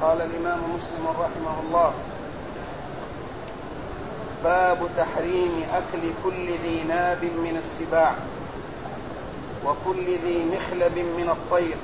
قال الإمام مسلم رحمه الله: باب تحريم أكل كل ذي ناب من السباع وكل ذي مخلب من الطير.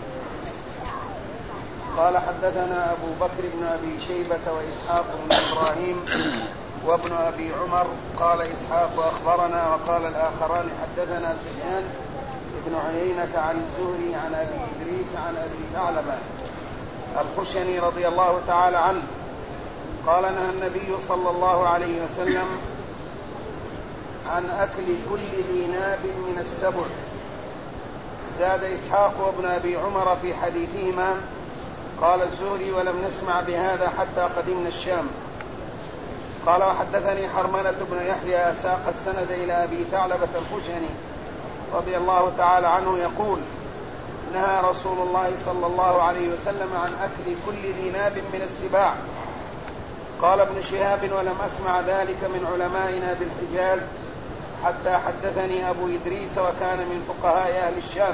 قال: حدثنا أبو بكر بن أبي شيبة وإسحاق بن إبراهيم وابن أبي عمر. قال إسحاق: أخبرنا. وقال الآخران: حدثنا سفيان بن عيينة عن الزهري عن أبي إدريس عن أبي ثعلبة الخشني رضي الله تعالى عنه قال: نهى النبي صلى الله عليه وسلم عن أكل كل ذي ناب من السبع. زاد إسحاق وابن أبي عمر في حديثهما: قال الزهري: ولم نسمع بهذا حتى قدمنا الشام. قال: وحدثني حرملة بن يحيى ساق السند إلى أبي ثعلبة الخشني رضي الله تعالى عنه يقول: نهى رسول الله صلى الله عليه وسلم عن أكل كل ذي ناب من السباع. قال ابن شهاب: ولم أسمع ذلك من علمائنا بالحجاز حتى حدثني أبو إدريس وكان من فقهاء أهل الشام.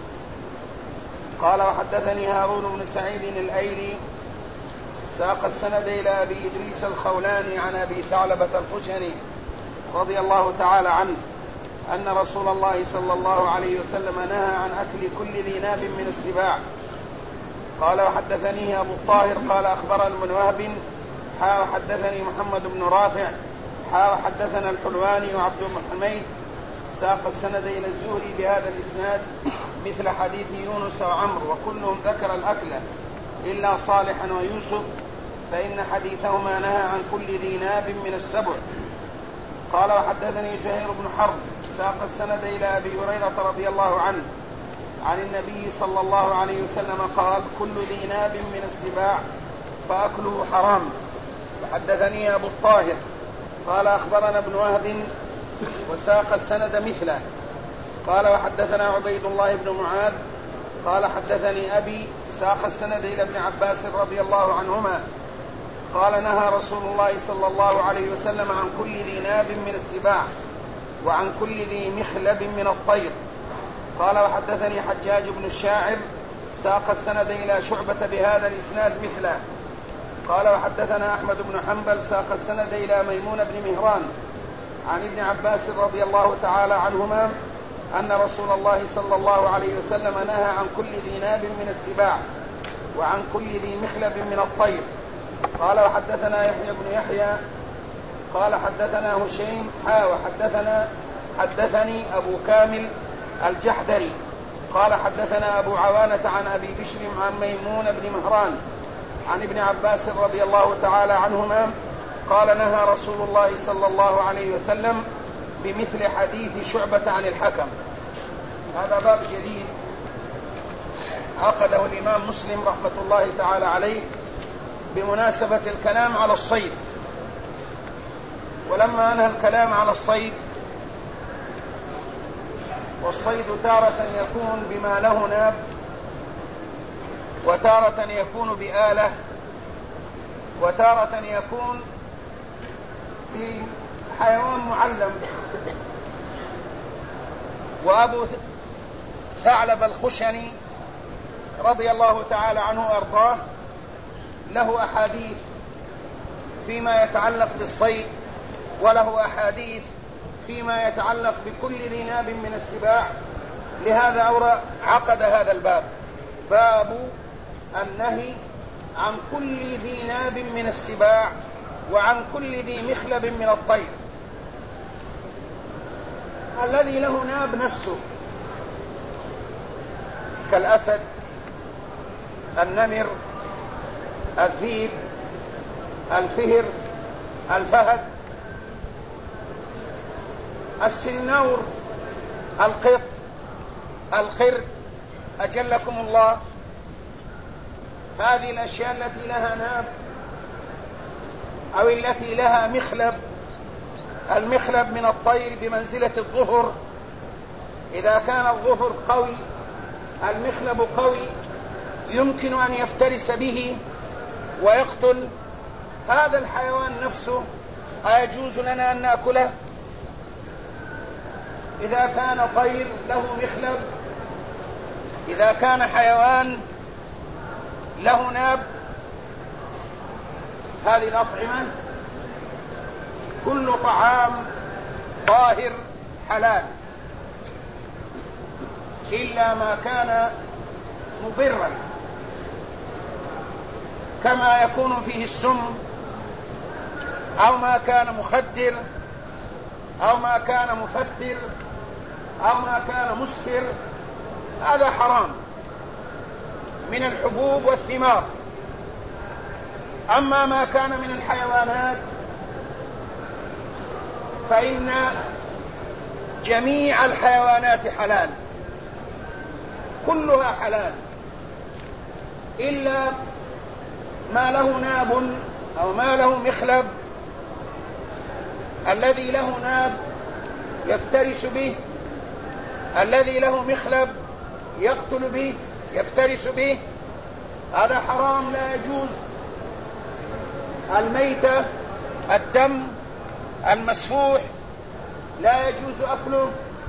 قال: وحدثني هارون بن سعيد الأيلي ساق السند إلى أبي إدريس الخولاني عن أبي ثعلبة الخشني رضي الله تعالى عنه أن رسول الله صلى الله عليه وسلم نهى عن أكل كل ذي ناب من السباع. قال: وحدثني أبو الطاهر قال: أخبرنا ابن وهب حدثني محمد بن رافع حدثنا الحلواني وعبد بن حميد ساق السند إلى الزهري بهذا الإسناد مثل حديث يونس وعمرو، وكلهم ذكر الأكل إلا صالحا ويوسف فإن حديثهما نهى عن كل ذي ناب من السبع. قال: وحدثني زهير بن حرب ساق السند إلى أبي هريرة رضي الله عنه عن النبي صلى الله عليه وسلم قال: كل ذي ناب من السباع فأكله حرام. وحدثني أبو الطاهر قال: أخبرنا ابن وهب وساق السند مثله. قال: وحدثنا عبيد الله بن معاذ قال: حدثني أبي ساق السند إلى ابن عباس رضي الله عنهما قال: نهى رسول الله صلى الله عليه وسلم عن كل ذي ناب من السباع وعن كل ذي مخلب من الطير. قال: وحدثني حجاج بن الشاعر ساق السند إلى شعبة بهذا الإسناد مثله. قال: وحدثنا أحمد بن حنبل ساق السند إلى ميمون بن مهران عن ابن عباس رضي الله تعالى عنهما أن رسول الله صلى الله عليه وسلم نهى عن كل ذي ناب من السباع وعن كل ذي مخلب من الطير. قال: وحدثنا يحيى بن يحيى قال: حدثنا هشيم حدثني أبو كامل الجحدري قال: حدثنا أبو عوانة عن أبي بشر عن ميمون بن مهران عن ابن عباس رضي الله تعالى عنهما قال: نهى رسول الله صلى الله عليه وسلم بمثل حديث شعبة عن الحكم. هذا باب جديد عقده الإمام مسلم رحمة الله تعالى عليه بمناسبة الكلام على الصيد. ولما أنهى الكلام على الصيد، والصيد تارة يكون بما له ناب وتارة يكون بآلة وتارة يكون بحيوان معلم. وأبو ثعلب الخشني رضي الله تعالى عنه وأرضاه له أحاديث فيما يتعلق بالصيد، وله أحاديث فيما يتعلق بكل ذي ناب من السباع. لهذا عقد هذا الباب: باب النهي عن كل ذي ناب من السباع وعن كل ذي مخلب من الطير. الذي له ناب نفسه كالأسد، النمر، الذيب، الفهر، الفهد، السنور، القط، القرد، أجلكم الله. هذه الأشياء التي لها ناب أو التي لها مخلب. المخلب من الطير بمنزلة الظفر، إذا كان الظفر قوي المخلب قوي يمكن أن يفترس به ويقتل هذا الحيوان نفسه. أيجوز لنا أن نأكله؟ إذا كان طير له مخلب، إذا كان حيوان له ناب هذه الأطعمة كل طعام طاهر حلال إلا ما كان مضرا، كما يكون فيه السم أو ما كان مخدر أو ما كان مفتر أو ما كان مسكر، هذا حرام من الحبوب والثمار. أما ما كان من الحيوانات فإن جميع الحيوانات حلال، كلها حلال إلا ما له ناب أو ما له مخلب. الذي له ناب يفترس به، الذي له مخلب يقتل به يفترس به، هذا حرام لا يجوز. الميتة، الدم المسفوح لا يجوز أكله.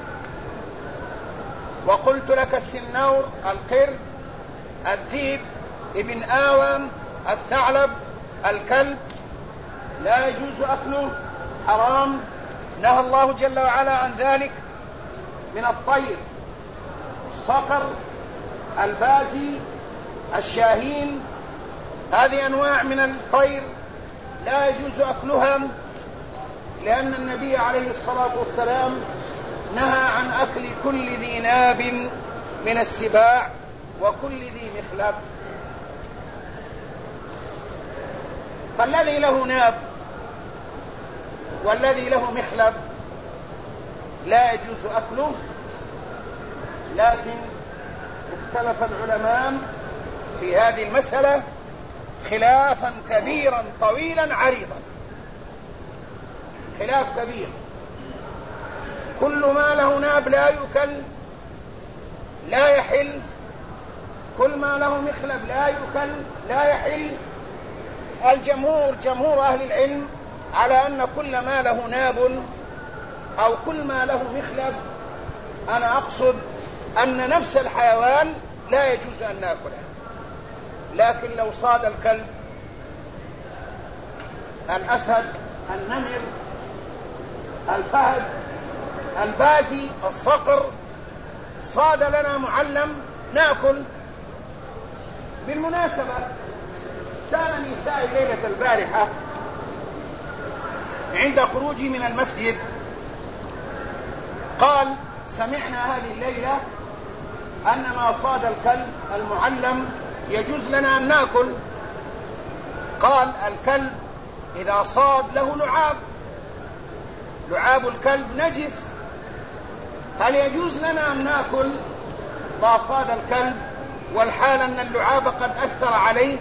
وقلت لك السنور، القرد، الذئب، ابن آوام، الثعلب، الكلب لا يجوز أكله، حرام، نهى الله جل وعلا عن ذلك. من الطير الصقر، البازي، الشاهين، هذه أنواع من الطير لا يجوز أكلها، لأن النبي عليه الصلاة والسلام نهى عن أكل كل ذي ناب من السباع وكل ذي مخلب. فالذي له ناب والذي له مخلب لا يجوز أكله، لكن اختلف العلماء في هذه المسألة خلافا كبيرا طويلا عريضا، خلاف كبير. كل ما له ناب لا يؤكل لا يحل، كل ما له مخلب لا يؤكل لا يحل. جمهور أهل العلم على أن كل ما له ناب أو كل ما له مخلب، أنا أقصد أن نفس الحيوان لا يجوز أن نأكله. لكن لو صاد الكلب، الأسد، النمر، الفهد، البازي، الصقر، صاد لنا معلم نأكل. بالمناسبة سألني سائل ليلة البارحة عند خروجي من المسجد، قال: سمعنا هذه الليلة أن ما صاد الكلب المعلم يجوز لنا أن نأكل. قال: الكلب إذا صاد له لعاب، لعاب الكلب نجس، هل يجوز لنا أن نأكل ما صاد الكلب والحال أن اللعاب قد أثر عليه؟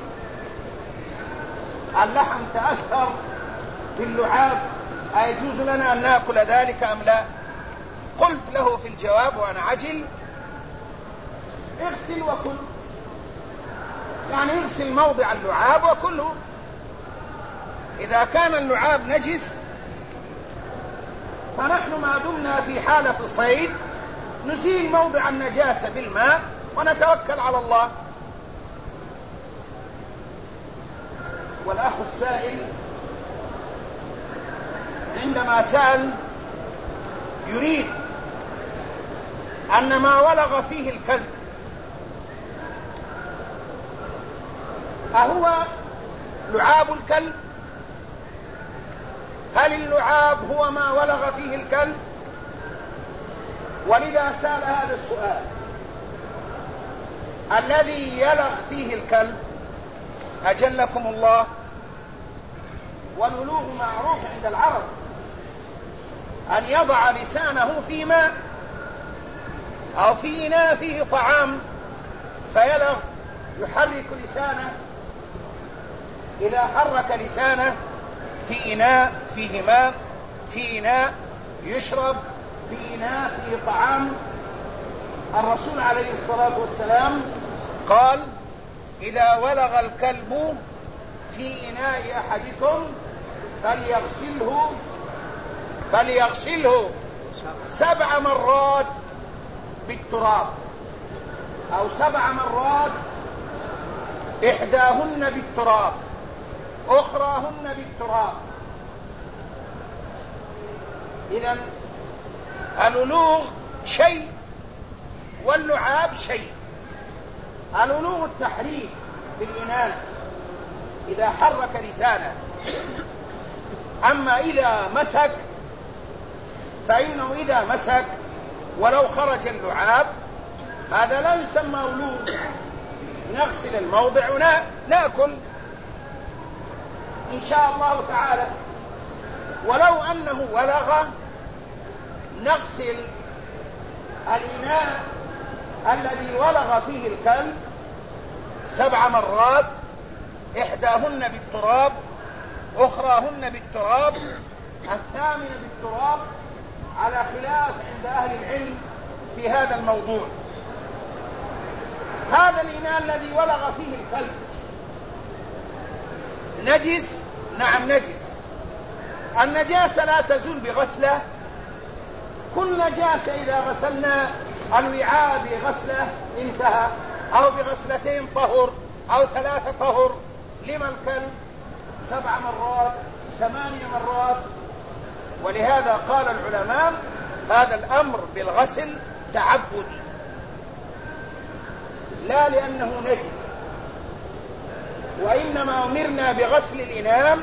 اللحم تأثر باللعاب، أيجوز لنا أن نأكل ذلك أم لا؟ قلت له في الجواب وأنا عجل: اغسل وكل، يعني اغسل موضع اللعاب وكله. إذا كان اللعاب نجس فنحن ما دمنا في حالة صيد نزيل موضع النجاسة بالماء ونتوكل على الله. والأخ السائل عندما سأل يريد أن ما ولغ فيه الكلب أهو لعاب الكلب؟ هل اللعاب هو ما ولغ فيه الكلب؟ ولذا سأل هذا السؤال. الذي يلغ فيه الكلب أجلكم الله، والولوغ معروف عند العرب، أن يضع لسانه في ماء أو في إناء فيه طعام فيلغ، يحرك لسانه. إذا حرك لسانه في إناء فيه ماء، في إناء يشرب، في إناء فيه طعام، الرسول عليه الصلاة والسلام قال: إذا ولغ الكلب في إناء أحدكم فليغسله 7 مرات بالتراب، أو 7 مرات إحداهن بالتراب، أخراهن بالتراب. إذن الولوغ شيء واللعاب شيء. الولوغ التحريك بالإناء إذا حرك لسانه، أما إذا مسك فإنه إذا مسك ولو خرج اللعاب هذا لا يسمى ولوغ، نغسل الموضع ونأكل إن شاء الله تعالى. ولو أنه ولغ نغسل الإناء الذي ولغ فيه الكلب 7 مرات، إحداهن بالتراب، أخراهن بالتراب، الثامنة بالتراب، على خلاف عند أهل العلم في هذا الموضوع. هذا الإناء الذي ولغ فيه الكلب نجس؟ نعم نجس. النجاسة لا تزول بغسله. كل نجاسة إذا غسلنا الوعاء بغسله انتهى، أو بغسلتين طهر، أو 3 طهر. لما الكلب 7 مرات 8 مرات؟ ولهذا قال العلماء هذا الأمر بالغسل تعبدي، لا لأنه نجس، وإنما أمرنا بغسل الإناء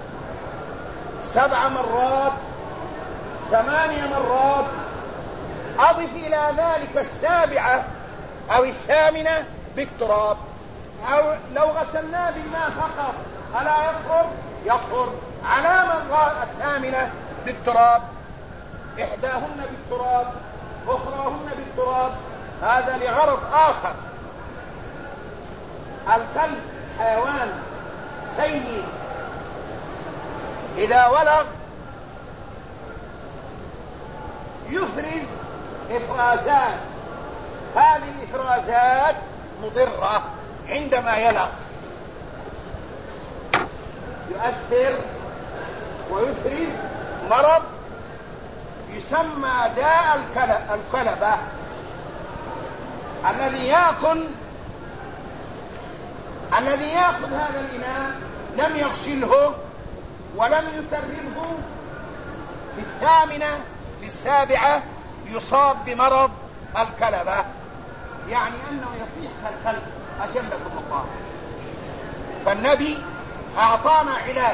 7 مرات 8 مرات، أضف إلى ذلك 7 أو 8 بالتراب. أو لو غسلناه بالماء فقط ألا يطهر؟ يطهر. علامة 8 بالتراب، إحداهن بالتراب، أخراهن بالتراب. هذا لغرض آخر. الكلب حيوان سيء، إذا ولغ يفرز إفرازات، هذه الإفرازات مضرة عندما يلغ، يؤثر ويفرز مرض يسمى داء الكلبة. الذي يأخذ هذا الإناء لم يغسله ولم يكرره في 8 في 7 يصاب بمرض الكلبة، يعني أنه يصيح كالكلب أجلكم الله. فالنبي أعطانا علاج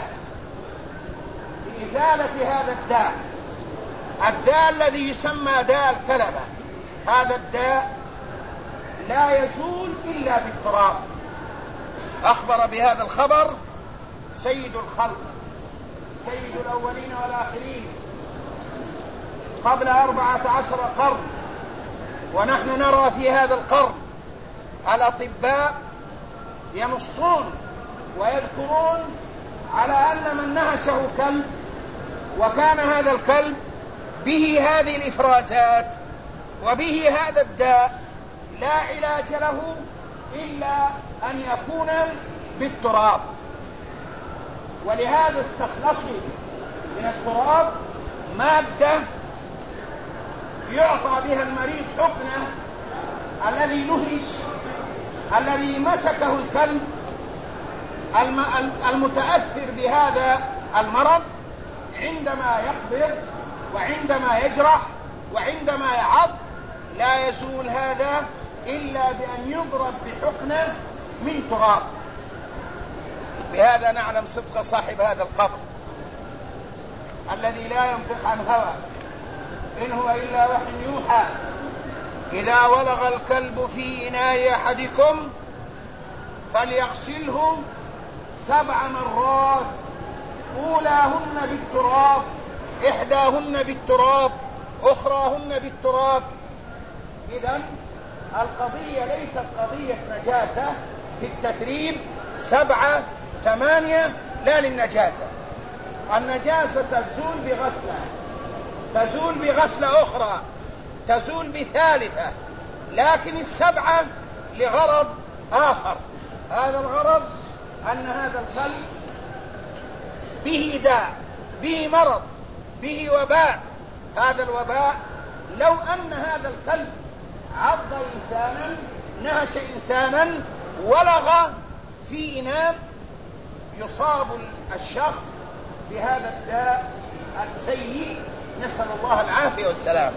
لإزالة هذا الداء الذي يسمى داء الكلبة. هذا الداء لا يزول إلا بالتراب. أخبر بهذا الخبر سيد الخلق، سيد الأولين والآخرين، قبل 14 قرن، ونحن نرى في هذا القرن الأطباء ينصون ويذكرون على أن من نهشه كلب وكان هذا الكلب به هذه الإفرازات وبه هذا الداء لا علاج له إلا أن يكون بالتراب. ولهذا استخلصوا من التراب مادة يعطى بها المريض حقنة الذي نهش، الذي مسكه الكلب المتأثر بهذا المرض، عندما يقبض وعندما يجرح وعندما يعض لا يزول هذا إلا بأن يضرب بحقنة من تراب. بهذا نعلم صدق صاحب هذا القبر الذي لا ينطق عن هوى، إن هو إلا وحي يوحى. إذا ولغ الكلب في إناء أحدكم فليغسله 7 مرات، أولاهن بالتراب، إحداهن بالتراب، أخراهن بالتراب. إذن القضية ليست قضية نجاسة في التتريب 7 8 لا للنجاسة. النجاسة تزول بغسلة، تزول بغسلة أخرى، تزول بثالثة، لكن 7 لغرض آخر. هذا الغرض أن هذا الكلب به داء، به مرض، به وباء. هذا الوباء لو أن هذا الكلب عض إنسانا، نهش إنسانا، ولغ في إناء يصاب الشخص بهذا الداء السيء، نسأل الله العافية والسلام.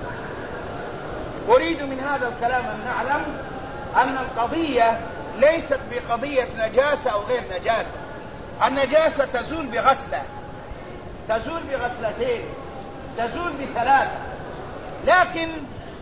أريد من هذا الكلام أن نعلم أن القضية ليست بقضية نجاسة أو غير نجاسة. النجاسة تزول بغسلة، تزول بغسلتين، تزول بثلاثة، لكن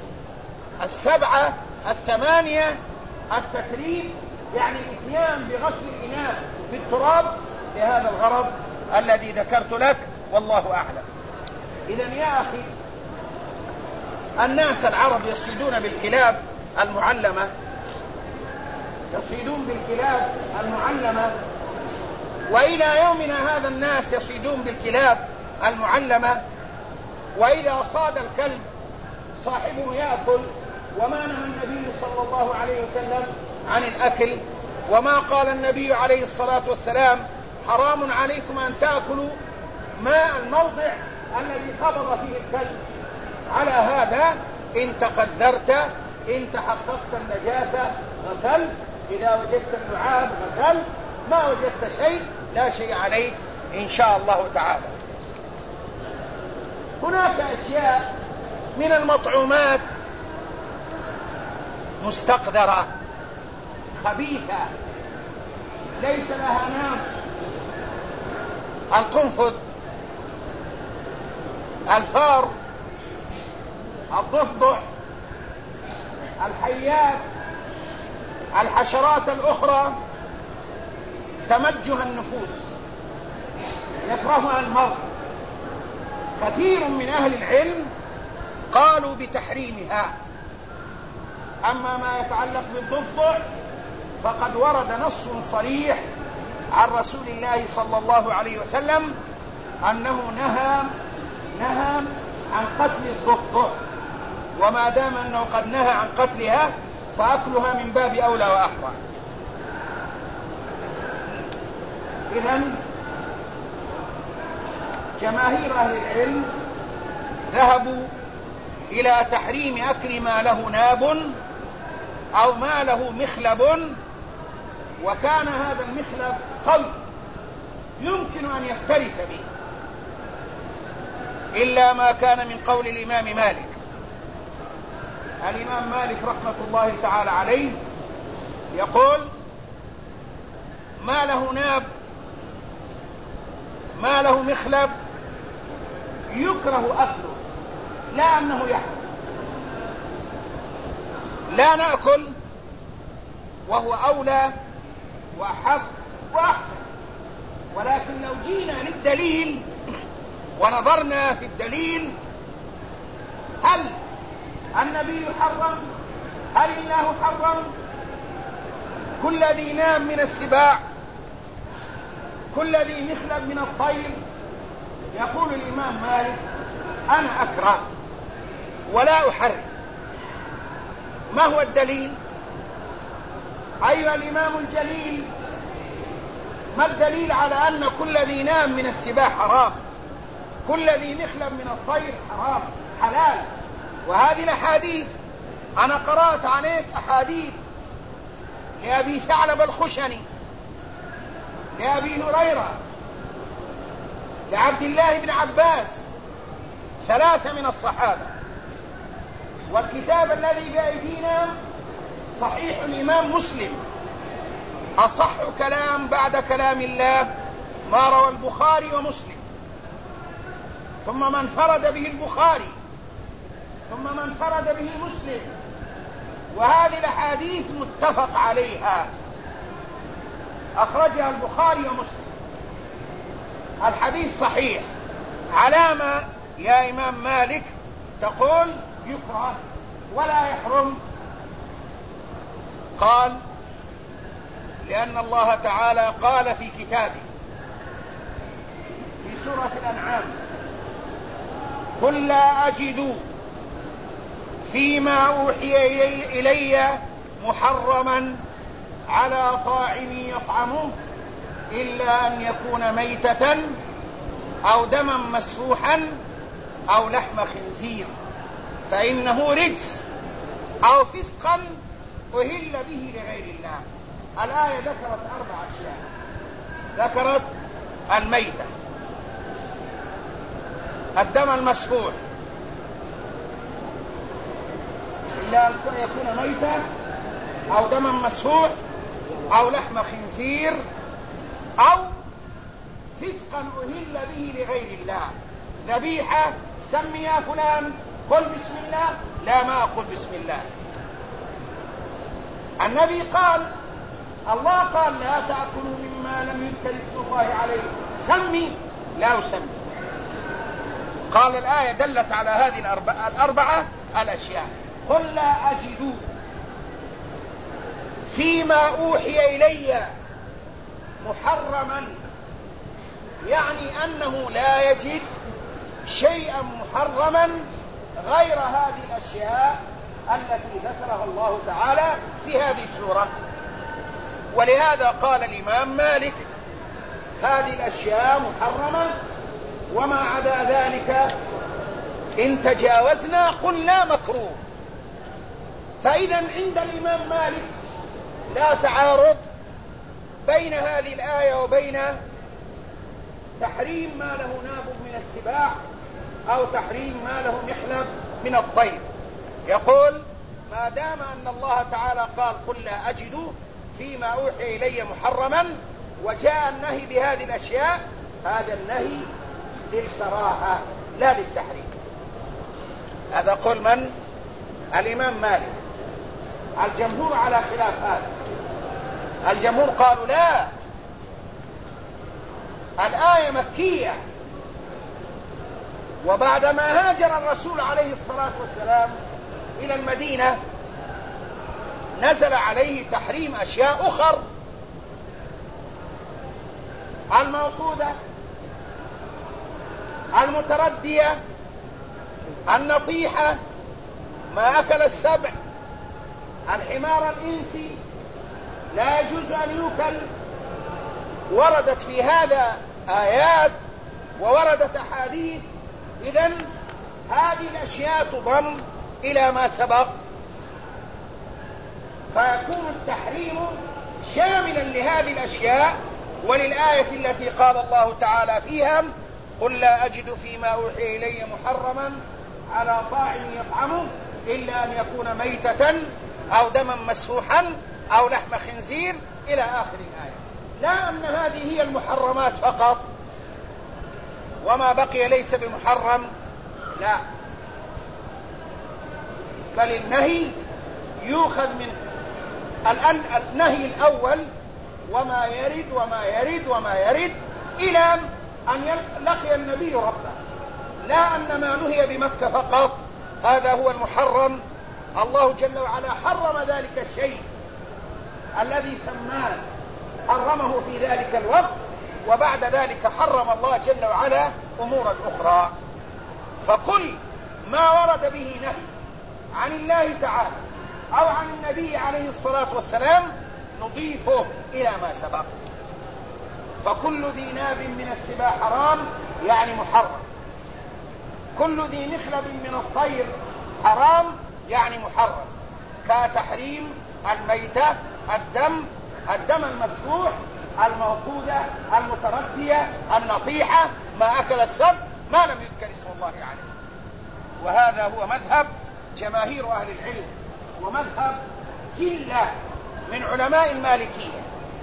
7 8 التكريم يعني الاتيان بغسل الإناء بالتراب لهذا الغرض الذي ذكرت لك، والله أعلم. إذن يا أخي، الناس العرب يصيدون بالكلاب المعلمة، يصيدون بالكلاب المعلمة، وإلى يومنا هذا الناس يصيدون بالكلاب المعلمة، وإذا صاد الكلب صاحبه يأكل، وما نهى النبي صلى الله عليه وسلم عن الأكل، وما قال النبي عليه الصلاة والسلام حرام عليكم أن تأكلوا ماء الموضع الذي خبر فيه الكلب. على هذا إن تقدرت، إن تحققت النجاسة غسل، إذا وجدت اللعاب غسل، ما وجدت شيء لا شيء عليك إن شاء الله تعالى. هناك أشياء من المطعومات مستقذرة خبيثة ليس لها نام، القنفذ، الفار، الضفدع، الحيات، الحشرات الأخرى تمجها النفوس، يكرهها المرء. كثير من أهل العلم قالوا بتحريمها. أما ما يتعلق بالضفدع فقد ورد نص صريح عن رسول الله صلى الله عليه وسلم أنه نهى عن قتل الضفدع، وما دام أنه قد نهى عن قتلها فأكلها من باب أولى وأحرى. إذن جماهير أهل العلم ذهبوا إلى تحريم أكل ما له ناب أو ما له مخلب، وكان هذا المخلب قوي يمكن أن يفترس به، إلا ما كان من قول الإمام مالك. الإمام مالك رحمة الله تعالى عليه يقول: ما له ناب، ما له مخلب، يكره أكله، لا أنه يحرم. لا نأكل، وهو أولى وأحب وأحسن، ولكن لو جينا للدليل ونظرنا في الدليل، هل النبي حرم؟ هل الله حرم كل ذي ناب من السباع، كل ذي مخلب من الطير؟ يقول الإمام مالك: أنا أكره ولا أحرم. ما هو الدليل؟ أيها الإمام الجليل، ما الدليل على أن كل ذي ناب من السباع حرام، كل ذي مخلب من الطير حرام حلال؟ وهذه الأحاديث أنا قرأت عليك أحاديث لأبي ثعلب الخشني، لأبي هريرة، لعبد الله بن عباس، 3 من الصحابة. والكتاب الذي بأيدينا صحيح الإمام مسلم، أصح كلام بعد كلام الله ما روى البخاري ومسلم، ثم من فرد به البخاري، ثم من فرد به مسلم، وهذه الأحاديث متفق عليها، أخرجها البخاري ومسلم. الحديث صحيح. علامة يا إمام مالك تقول يكره ولا يحرم؟ قال: لأن الله تعالى قال في كتابه في سورة الأنعام: قل لا أجد فيما أوحي إلي محرما على طاعم يطعمه إلا أن يكون ميتة أو دما مسفوحا أو لحم خنزير فإنه رجس أو فسقا أهل به لغير الله. الآية ذكرت 4 أشياء: ذكرت الميتة، الدم المسفوح، إلا أن يكون ميتة أو دما مسفوح أو لحم خنزير أو فسقا أهل به لغير الله. ذبيحة سمي يا فلان قل بسم الله، لا ما أقول بسم الله. النبي قال، الله قال لا تأكلوا مما لم يذكر اسم الله عليه، سمي لا أسمي. قال الآية دلت على هذه الأربعة الأشياء. قل لا أجد فيما أوحي إلي محرما، يعني أنه لا يجد شيئا محرما غير هذه الأشياء التي ذكرها الله تعالى في هذه السورة. ولهذا قال الإمام مالك هذه الأشياء محرمة، وما عدا ذلك إن تجاوزنا قلنا مكروه. فإذا عند الإمام مالك لا تعارض بين هذه الآية وبين تحريم ما له ناب من السباع أو تحريم ما له مخلب من الطير. يقول ما دام أن الله تعالى قال قل لا أجد فيما أوحي إلي محرما وجاء النهي بهذه الأشياء، هذا النهي للكراهة لا للتحريم. هذا قول من؟ الإمام مالك. الجمهور على خلاف هذا. الجمهور قالوا لا، الآية مكية، وبعدما هاجر الرسول عليه الصلاة والسلام إلى المدينة نزل عليه تحريم أشياء أخر: الموقوذة، المتردية، النطيحة، ما أكل السبع، الحمار الإنسي لا يجوز أن يؤكل. وردت في هذا آيات ووردت أحاديث. إذن هذه الأشياء تضم إلى ما سبق، فيكون التحريم شاملا لهذه الأشياء وللآية التي قال الله تعالى فيها قل لا أجد فيما أوحي إلي محرما على طاعم يطعمه إلا أن يكون ميتة أو دما مسفوحا أو لحم خنزير إلى آخر الآية. لا أن هذه هي المحرمات فقط وما بقي ليس بمحرم، لا، بل النهي يؤخذ من النهي الأول وما يرد وما يرد وما يرد إلى أن لقي النبي ربه. لا أن ما نهي بمكة فقط هذا هو المحرم. الله جل وعلا حرم ذلك الشيء الذي سماه، حرمه في ذلك الوقت، وبعد ذلك حرم الله جل وعلا أمورا أخرى. فكل ما ورد به نهي عن الله تعالى أو عن النبي عليه الصلاة والسلام نضيفه إلى ما سبق. فكل ذي ناب من السباع حرام يعني محرم، كل ذي مخلب من الطير حرام يعني محرم، كتحريم الميتة، الدم المسفوح، الموقوذة، المتردية، النطيحة، ما أكل السبع، ما لم يذكر اسم الله عليه. وهذا هو مذهب جماهير أهل العلم ومذهب جلة من علماء المالكية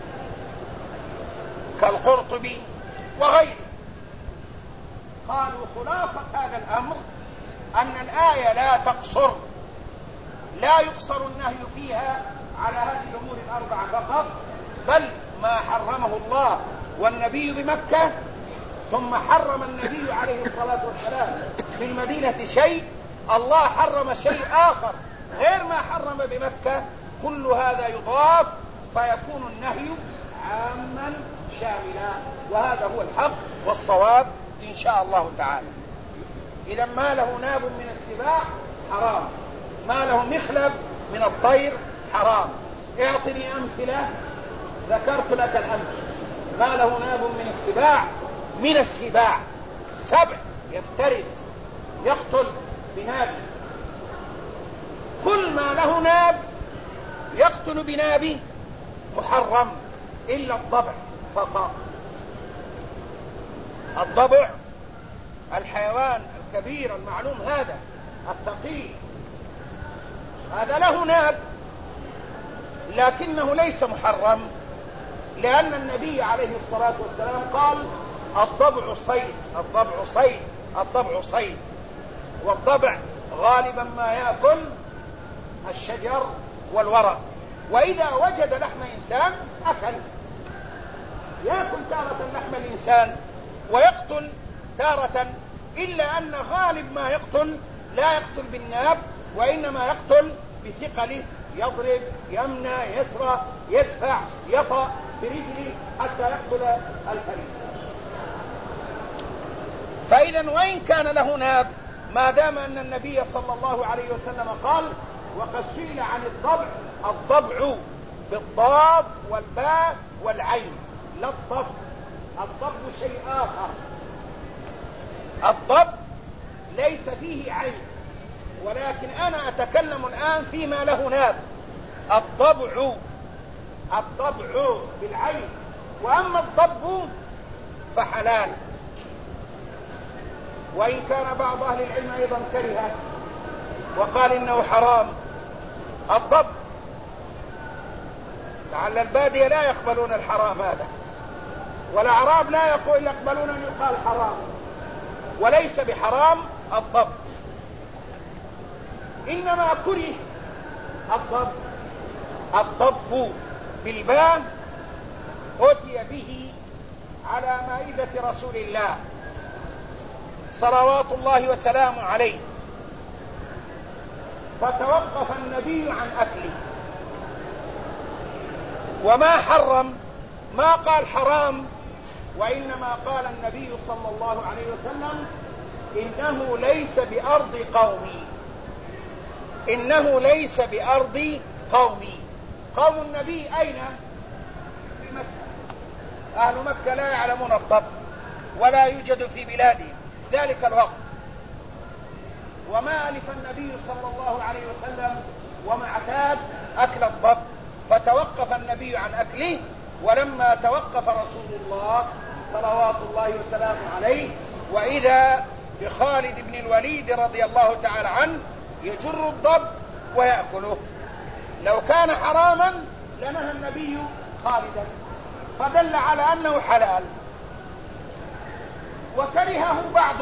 كالقرطبي وغيره. قالوا خلاصة هذا الأمر أن الآية لا تقصر، لا يقصر النهي فيها على هذه الأمور الأربعة فقط، بل ما حرمه الله والنبي بمكة ثم حرم النبي عليه الصلاة والسلام بالمدينة شيء، الله حرم شيء آخر غير ما حرم بمكة، كل هذا يضاف فيكون النهي عاما شاملا. وهذا هو الحق والصواب إن شاء الله تعالى. إذا ما له ناب من السباع حرام، ما له مخلب من الطير حرام. اعطني أمثلة، ذكرت لك الأمثلة. ما له ناب من السباع سبع يفترس يقتل بنابه، كل ما له ناب يقتل بنابه محرم إلا الضبع فقط. الضبع الحيوان الكبير المعلوم هذا الثقيل، هذا له ناب لكنه ليس محرم، لأن النبي عليه الصلاة والسلام قال الضبع صيد، الضبع صيد، الضبع صيد. والضبع غالبا ما يأكل الشجر والورق، وإذا وجد لحم إنسان أكل، يأكل تارة لحم الإنسان ويقتل تارة، إلا أن غالب ما يقتل لا يقتل بالناب، وإنما يقتل بثقله، يضرب، يمنع، يسرى، يدفع، يطأ برجله حتى يقتل الفريس. فإذا وإن كان له ناب، ما دام أن النبي صلى الله عليه وسلم قال، وقد سئل عن الضبع، الضبع بالضاد والباء والعين، لا الضب، الضب شيء آخر، الضب ليس فيه عين، ولكن أنا أتكلم الآن فيما له ناب، الضبع، الضبع بالعين. وأما الضب فحلال، وإن كان بعض أهل العلم أيضا كرهه وقال إنه حرام الضب، لعل البادية لا يقبلون الحرام هذا، والأعراب لا يقبلون أن يقال حرام، وليس بحرام الضب، إنما كره الضب. الضب بالباء أتي به على مائدة رسول الله صلوات الله وسلامه عليه، فتوقف النبي عن أكله، وما حرم، ما قال حرام، وإنما قال النبي صلى الله عليه وسلم إنه ليس بأرض قومي، إنه ليس بأرض قومي. قوم النبي أين؟ في مكة، أهل مكة لا يعلمون الضب ولا يوجد في بلادهم ذلك الوقت، وما ألف النبي صلى الله عليه وسلم وما اعتاد أكل الضب، فتوقف النبي عن أكله. ولما توقف رسول الله صلوات الله وسلامه عليه، وإذا بخالد بن الوليد رضي الله تعالى عنه يجر الضب ويأكله. لو كان حراما لنهى النبي خالدا، فدل على أنه حلال. وكرهه بعض،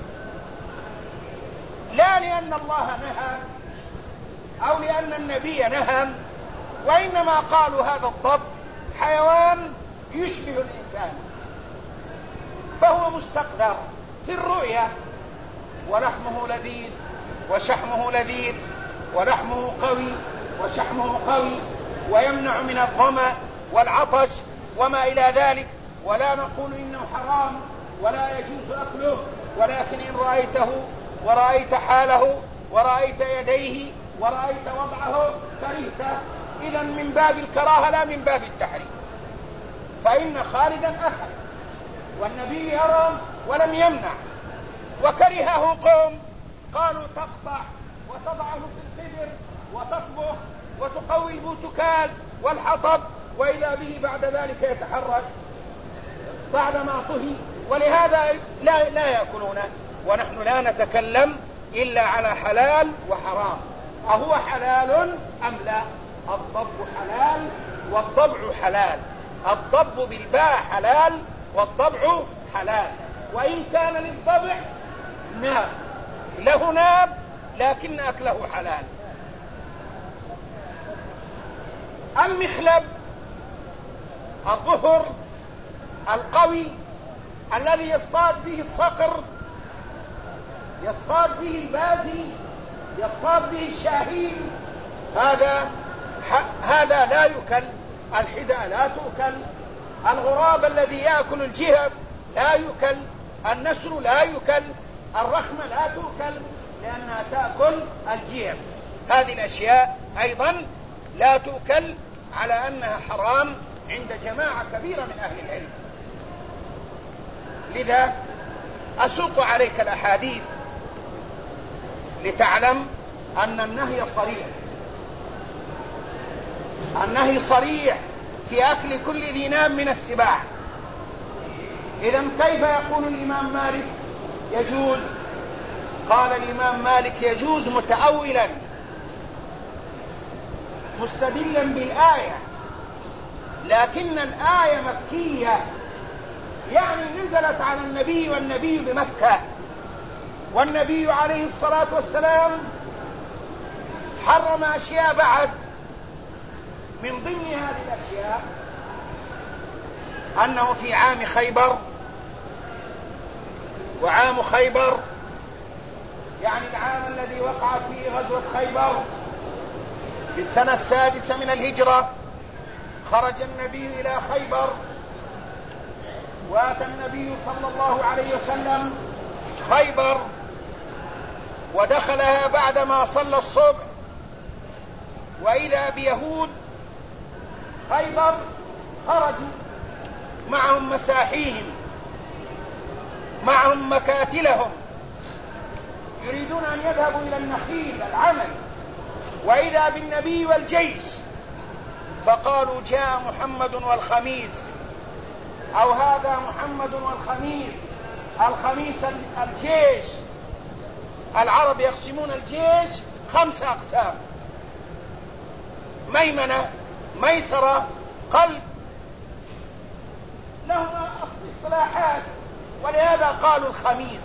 لا لأن الله نهى أو لأن النبي نهى، وإنما قالوا هذا الضب حيوان يشبه الإنسان، فهو مستقذر في الرؤية، ولحمه لذيذ وشحمه لذيذ، ولحمه قوي وشحمه قوي، ويمنع من الظمأ والعطش وما إلى ذلك. ولا نقول إنه حرام ولا يجوز أكله، ولكن إن رأيته ورأيت حاله ورأيت يديه ورأيت وضعه كرهته، إذن من باب الكراهة لا من باب التحريم. فإن خالدا أخذ والنبي يرى ولم يمنع، وكرهه قوم قالوا تقطع وتضعه في القدر وتطبخ وتقوي البوتكاز والحطب، وإذا به بعد ذلك يتحرك بعدما طهي، ولهذا لا يأكلونه. ونحن لا نتكلم إلا على حلال وحرام، أهو حلال أم لا؟ الضب حلال والضبع حلال، الضب بالباء حلال والضبع حلال، وإن كان للضبع ناب، له ناب لكن أكله حلال. المخلب الظفر القوي الذي يصطاد به الصقر، يصطاد به البازي، يصطاد به الشاهين، هذا لا يؤكل. الحدى لا تؤكل، الغراب الذي يأكل الجهف لا يؤكل، النسر لا يؤكل، الرخمة لا تؤكل لأنها تأكل الجهف. هذه الأشياء أيضا لا تؤكل، على أنها حرام عند جماعة كبيرة من أهل العلم. لذا أسوق عليك الأحاديث لتعلم أن النهي صريح، النهي صريح في أكل كل ذي ناب من السباع، إذن كيف يقول الإمام مالك يجوز؟ قال الإمام مالك يجوز متأولا مستدلا بالآية، لكن الآية مكية، يعني نزلت على النبي والنبي بمكة، والنبي عليه الصلاة والسلام حرم أشياء بعد. من ضمن هذه الأشياء أنه في عام خيبر، وعام خيبر يعني العام الذي وقعت فيه غزوة خيبر في السنة 6 من الهجرة، خرج النبي إلى خيبر، وأتى النبي صلى الله عليه وسلم خيبر ودخلها بعدما صلى الصبح، وإذا بيهود خيبر خرجوا معهم مساحيهم، معهم مكاتلهم، يريدون أن يذهبوا إلى النخيل العمل، وإذا بالنبي والجيش، فقالوا جاء محمد والخميس، أو هذا محمد والخميس. الخميس الجيش، العرب يقسمون الجيش 5 أقسام: ميمنة، ميسرة، قلب، لهما اصطلاحات، ولهذا قالوا الخميس.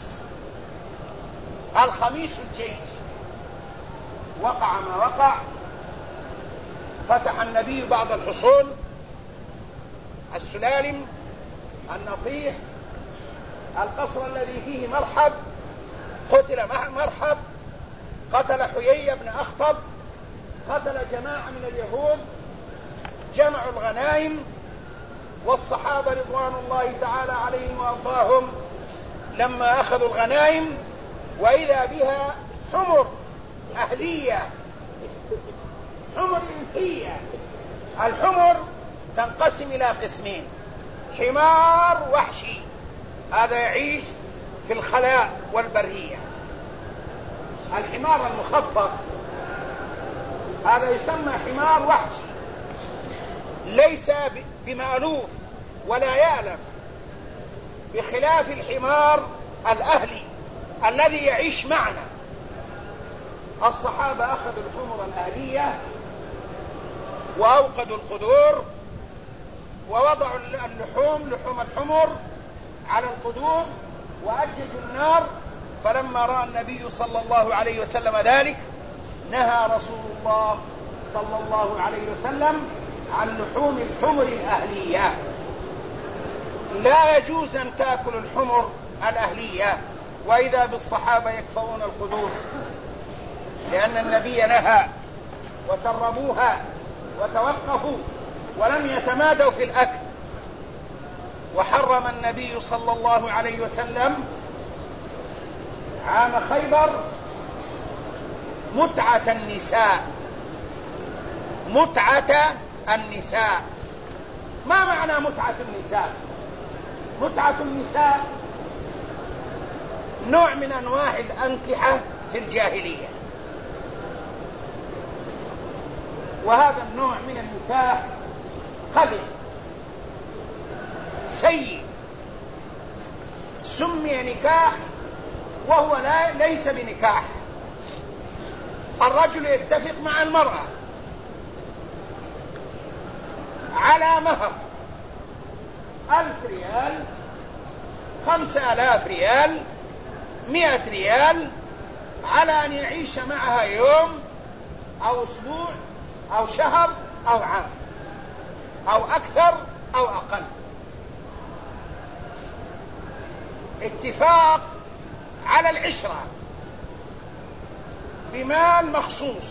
الخميس الجيش. وقع ما وقع، فتح النبي بعض الحصون، السلالم، النطيح، القصر الذي فيه مرحب، قتل مرحب، قتل حيي بن أخطب، قتل جماعة من اليهود، جمعوا الغنائم، والصحابة رضوان الله تعالى عليهم وأرضاهم لما أخذوا الغنائم وإذا بها حمر أهلية، حمر إنسية. الحمر تنقسم إلى قسمين: حمار وحشي، هذا يعيش في الخلاء والبرية. الحمار المخطط هذا يسمى حمار وحشي، ليس بمألوف ولا يألف، بخلاف الحمار الأهلي الذي يعيش معنا. الصحابة أخذوا الحمر الأهلية وأوقدوا القدور ووضعوا لحوم الحمر على القدور وأججوا النار. فلما رأى النبي صلى الله عليه وسلم ذلك نهى رسول الله صلى الله عليه وسلم عن لحوم الحمر الأهلية. لا يجوز أن تأكل الحمر الأهلية، وإذا بالصحابة يكفرون القدور، لأن النبي نهى وتربوها وتوقفوا ولم يتمادوا في الأكل. وحرم النبي صلى الله عليه وسلم عام خيبر متعة النساء. متعة النساء. ما معنى متعة النساء؟ متعة النساء نوع من أنواع الأنكحة في الجاهلية، وهذا النوع من النكاح قذر سيء، سمي نكاح وهو ليس بنكاح. الرجل يتفق مع المرأة على مهر 1000 ريال، 5000 ريال، 100 ريال، على أن يعيش معها يوم أو أسبوع أو شهر أو عام أو أكثر أو أقل. اتفاق على العشرة بمال مخصوص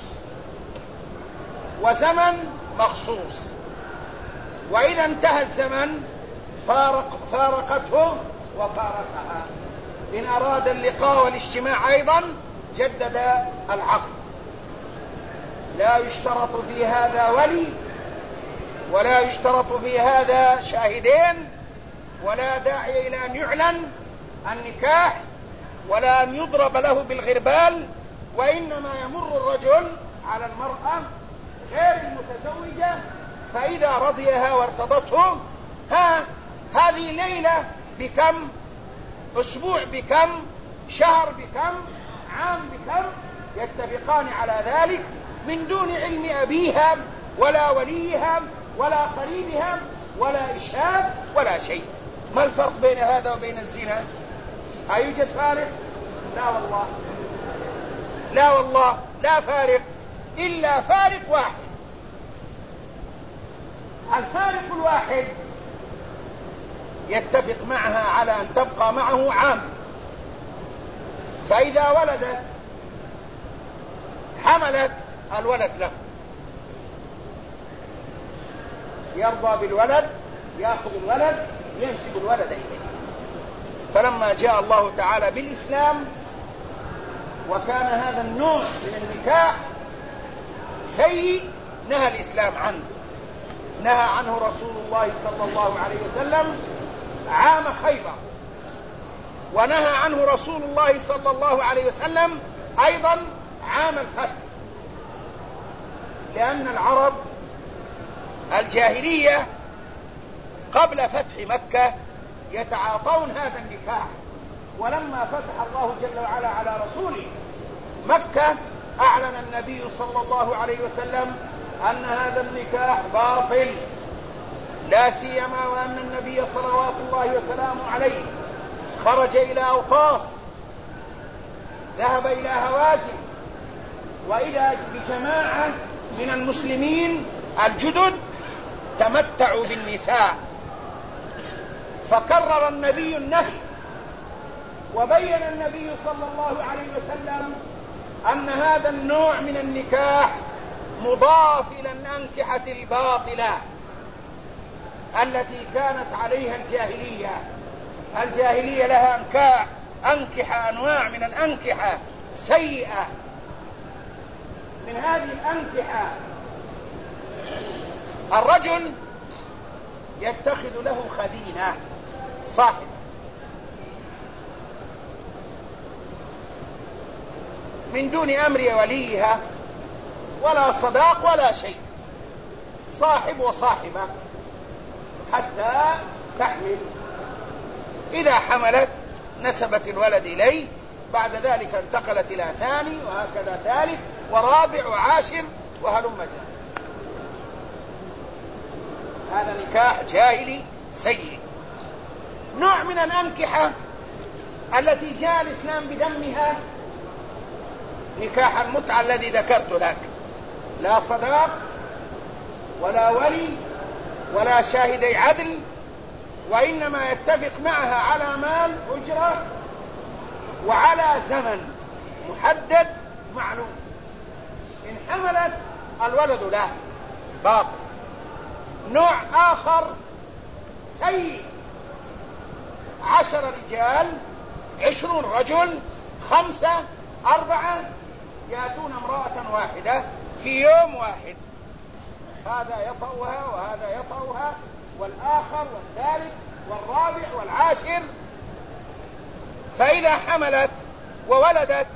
وزمن مخصوص، وإذا انتهى الزمن فارقته وفارقها. إن أراد اللقاء والاجتماع أيضا جدد العقد. لا يشترط في هذا ولي، ولا يشترط في هذا شاهدين، ولا داعي إلى أن يعلن النكاح، ولا أن يضرب له بالغربال، وإنما يمر الرجل على المرأة غير المتزوجة، فإذا رضيها وارتضته: ها هذه ليلة بكم، أسبوع بكم، شهر بكم، عام بكم، يتفقان على ذلك من دون علم أبيها ولا وليها ولا قريبها ولا إشهاد ولا شيء. ما الفرق بين هذا وبين الزنا؟ أيوجد فارق؟ لا والله، لا والله، لا فارق، إلا فارق واحد. الفارق الواحد يتفق معها على أن تبقى معه عام، فإذا ولدت حملت الولد له، يرضى بالولد، يأخذ الولد، ينسب الولد إليه. فلما جاء الله تعالى بالإسلام وكان هذا النوع من النكاح سيء، نهى الإسلام عنه، نهى عنه رسول الله صلى الله عليه وسلم عام خيبر، ونهى عنه رسول الله صلى الله عليه وسلم أيضا عام الفتح، لأن العرب الجاهلية قبل فتح مكة يتعاطون هذا النكاح، ولما فتح الله جل وعلا على رسوله مكة أعلن النبي صلى الله عليه وسلم أن هذا النكاح باطل، لا سيما وأن النبي صلوات الله وسلامه عليه خرج إلى أوطاس، ذهب إلى هوازن، وإذا بجماعة من المسلمين الجدد تمتعوا بالنساء، فكرر النبي النهي، وبين النبي صلى الله عليه وسلم أن هذا النوع من النكاح مضاف إلى الأنكحة الباطلة التي كانت عليها الجاهلية. الجاهلية لها أنكحة أنواع من الأنكحة سيئة. من هذه الأنكحة الرجل يتخذ له خدينة، صاحب، من دون أمر وليها ولا صداق ولا شيء، صاحب وصاحبة حتى تحمل. إذا حملت نسبت الولد إليه، بعد ذلك انتقلت إلى ثاني وهكذا ثالث ورابع وعاشر وهلم جرا. هذا نكاح جاهلي سيء. نوع من الأنكحة التي جاء الإسلام بذمها نكاح المتعة الذي ذكرت لك، لا صداق ولا ولي ولا شاهدي عدل، وإنما يتفق معها على مال أجرة وعلى زمن محدد معلوم. إن حملت الولد له، باطل. نوع آخر سيء، 10 رجال 20 رجل 5 4 يأتون امرأة واحدة في يوم واحد، هذا يطأها وهذا يطأها والآخر والثالث والرابع والعاشر. فإذا حملت وولدت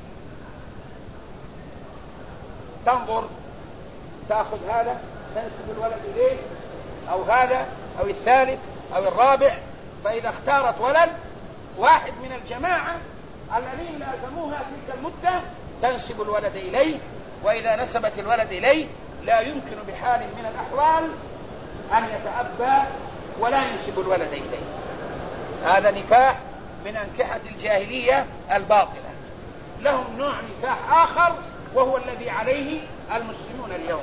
تنظر، تأخذ هذا تنسب الولد إليه، أو هذا أو الثالث أو الرابع. فإذا اختارت ولد واحد من الجماعة الذين لازموها تلك المدة تنسب الولد إليه، وإذا نسبت الولد إليه لا يمكن بحال من الأحوال أن يتأبى ولا ينسب الولد إليه. هذا نكاح من أنكحة الجاهلية الباطلة. لهم نوع نكاح آخر وهو الذي عليه المسلمون اليوم.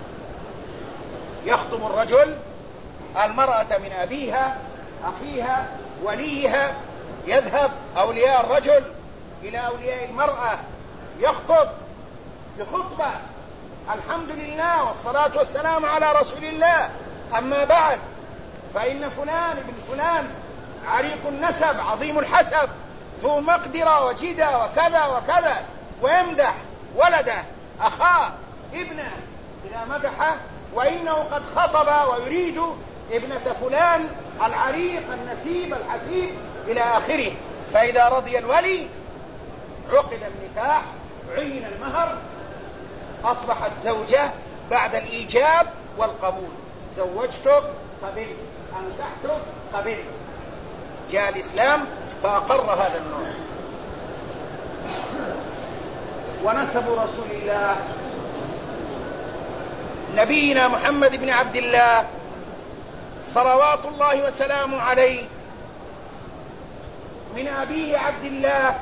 يخطب الرجل المرأة من أبيها، أخيها، وليها، يذهب أولياء الرجل إلى أولياء المرأة، يخطب بخطبة الحمد لله والصلاة والسلام على رسول الله، أما بعد فإن فلان ابن فلان عريق النسب عظيم الحسب ذو مقدرة وجدة وكذا وكذا، ويمدح ولده أخاه ابنه إذا مدحه، وإنه قد خطب ويريد ابنة فلان العريق النسيب الحسيب إلى آخره. فإذا رضي الولي عقد النكاح، عين المهر، أصبحت زوجة بعد الإيجاب والقبول. زوجتك قبل، أنكحتك قبل. جاء الإسلام فأقر هذا النوع. ونسب رسول الله نبينا محمد بن عبد الله صلوات الله وسلامه عليه من أبيه عبد الله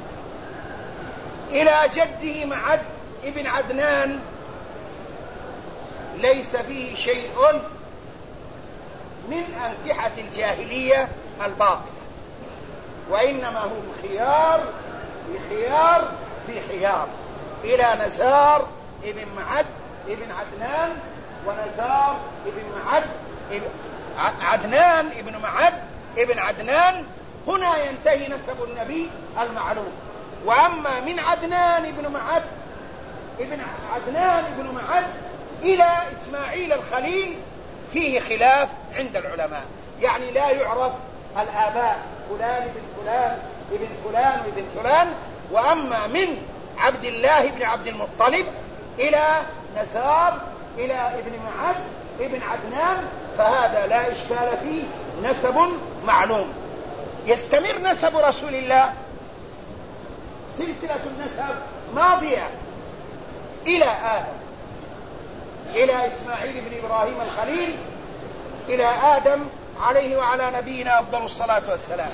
إلى جده معد ابن عدنان ليس فيه شيء من أنكحة الجاهلية الباطلة، وإنما هو خيار في خيار في خيار إلى نزار ابن معد ابن عدنان، ونزار ابن معد عدنان ابن معد ابن عدنان. هنا ينتهي نسب النبي المعلوم. وأما من عدنان ابن معد إلى إسماعيل الخليل فيه خلاف عند العلماء، يعني لا يعرف الآباء فلان ابن فلان ابن فلان وابن فلان. وأما من عبد الله بن عبد المطلب إلى نزار إلى ابن معد ابن عدنان فهذا لا إشكال فيه، نسب معلوم. يستمر نسب رسول الله، سلسلة النسب ماضية إلى آدم، إلى إسماعيل بن إبراهيم الخليل، إلى آدم عليه وعلى نبينا أفضل الصلاة والسلام.